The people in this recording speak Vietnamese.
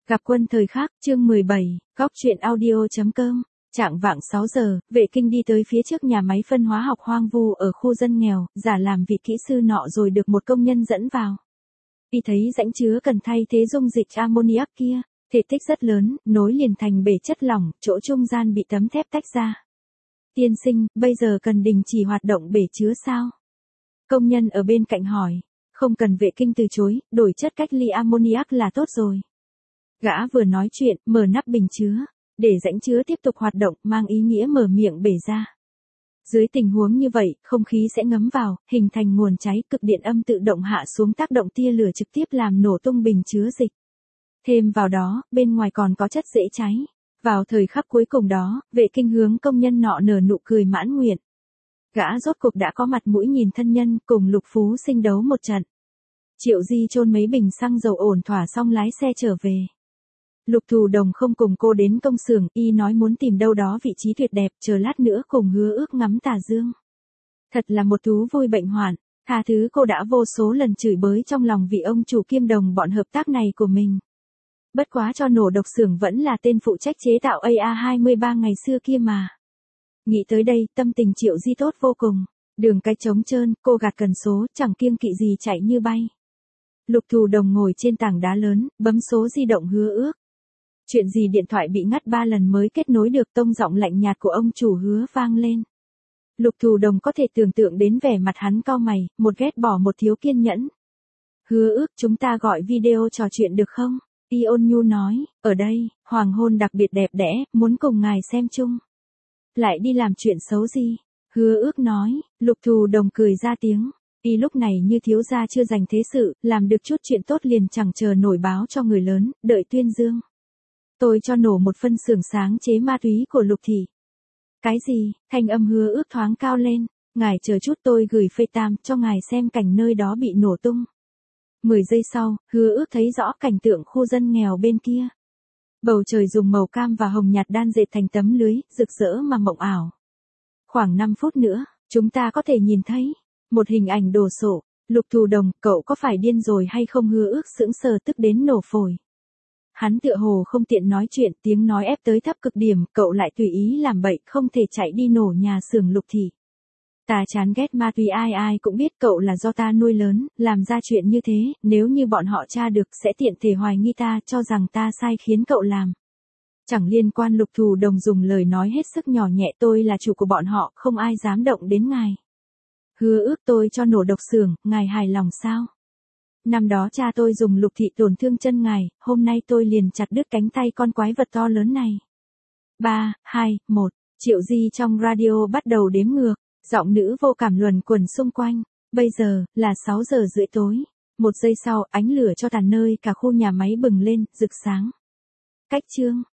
Gặp quân thời khắc, chương 17, góc truyện audio.com. Trạng vạng 6 giờ, vệ kinh đi tới phía trước nhà máy phân hóa học hoang vu ở khu dân nghèo, giả làm vị kỹ sư nọ rồi được một công nhân dẫn vào. Y thấy rãnh chứa cần thay thế dung dịch ammoniac kia, thể tích rất lớn, nối liền thành bể chất lỏng, chỗ trung gian bị tấm thép tách ra. Tiên sinh, bây giờ cần đình chỉ hoạt động bể chứa sao? Công nhân ở bên cạnh hỏi. Không cần, vệ kinh từ chối, đổi chất cách ly ammoniac là tốt rồi. Gã vừa nói chuyện, mở nắp bình chứa, để rãnh chứa tiếp tục hoạt động, mang ý nghĩa mở miệng bể ra. Dưới tình huống như vậy, không khí sẽ ngấm vào, hình thành nguồn cháy, cực điện âm tự động hạ xuống tác động tia lửa trực tiếp làm nổ tung bình chứa dịch. Thêm vào đó, bên ngoài còn có chất dễ cháy. Vào thời khắc cuối cùng đó, vệ kinh hướng công nhân nọ nở nụ cười mãn nguyện. Gã rốt cục đã có mặt mũi nhìn thân nhân, cùng Lục Phú Sinh đấu một trận. Triệu Di chôn mấy bình xăng dầu ổn thỏa xong lái xe trở về. Lục Thù Đồng không cùng cô đến công xưởng, y nói muốn tìm đâu đó vị trí tuyệt đẹp, chờ lát nữa cùng Hứa Ước ngắm tà dương. Thật là một thú vui bệnh hoạn, tha thứ cô đã vô số lần chửi bới trong lòng vì ông chủ kiêm đồng bọn hợp tác này của mình. Bất quá cho nổ độc xưởng vẫn là tên phụ trách chế tạo AA-23 ngày xưa kia mà. Nghĩ tới đây, tâm tình Triệu Di tốt vô cùng. Đường cái trống trơn, cô gạt cần số, chẳng kiêng kỵ gì chạy như bay. Lục Thù Đồng ngồi trên tảng đá lớn, bấm số di động Hứa Ước. Chuyện gì điện thoại bị ngắt 3 lần mới kết nối được, tông giọng lạnh nhạt của ông chủ Hứa vang lên. Lục Thù Đồng có thể tưởng tượng đến vẻ mặt hắn cau mày, một ghét bỏ một thiếu kiên nhẫn. Hứa Ước, chúng ta gọi video trò chuyện được không? Y ôn nhu nói, ở đây, hoàng hôn đặc biệt đẹp đẽ, muốn cùng ngài xem chung. Lại đi làm chuyện xấu gì? Hứa Ước nói. Lục Thù Đồng cười ra tiếng. Y lúc này như thiếu gia chưa dành thế sự, làm được chút chuyện tốt liền chẳng chờ nổi báo cho người lớn, đợi tuyên dương. Tôi cho nổ một phân xưởng sáng chế ma túy của Lục thị. Cái gì? Thanh âm Hứa Ước thoáng cao lên. Ngài chờ chút, tôi gửi FaceTime cho ngài xem cảnh nơi đó bị nổ tung. 10 giây sau, Hứa Ước thấy rõ cảnh tượng khu dân nghèo bên kia. Bầu trời dùng màu cam và hồng nhạt đan dệt thành tấm lưới, rực rỡ mà mộng ảo. Khoảng 5 phút nữa, chúng ta có thể nhìn thấy một hình ảnh đồ sộ. Lục Thù Đồng, cậu có phải điên rồi hay không? Hứa Ước sững sờ tức đến nổ phổi. Hắn tựa hồ không tiện nói chuyện, tiếng nói ép tới thấp cực điểm, cậu lại tùy ý làm bậy, không thể chạy đi nổ nhà xưởng Lục thị. Ta chán ghét ma túy, ai cũng biết cậu là do ta nuôi lớn, làm ra chuyện như thế, nếu như bọn họ tra được sẽ tiện thể hoài nghi ta, cho rằng ta sai khiến cậu làm. Chẳng liên quan. Lục Thù Đồng dùng lời nói hết sức nhỏ nhẹ, tôi là chủ của bọn họ, không ai dám động đến ngài. Hứa Ước, tôi cho nổ độc xưởng, ngài hài lòng sao? Năm đó cha tôi dùng Lục thị tổn thương chân ngài, hôm nay tôi liền chặt đứt cánh tay con quái vật to lớn này. 3, 2, 1, Triệu Di trong radio bắt đầu đếm ngược, giọng nữ vô cảm luẩn quẩn xung quanh. Bây giờ, là 6 giờ rưỡi tối. 1 giây sau, ánh lửa cho tàn nơi cả khu nhà máy bừng lên, rực sáng. Cách chương.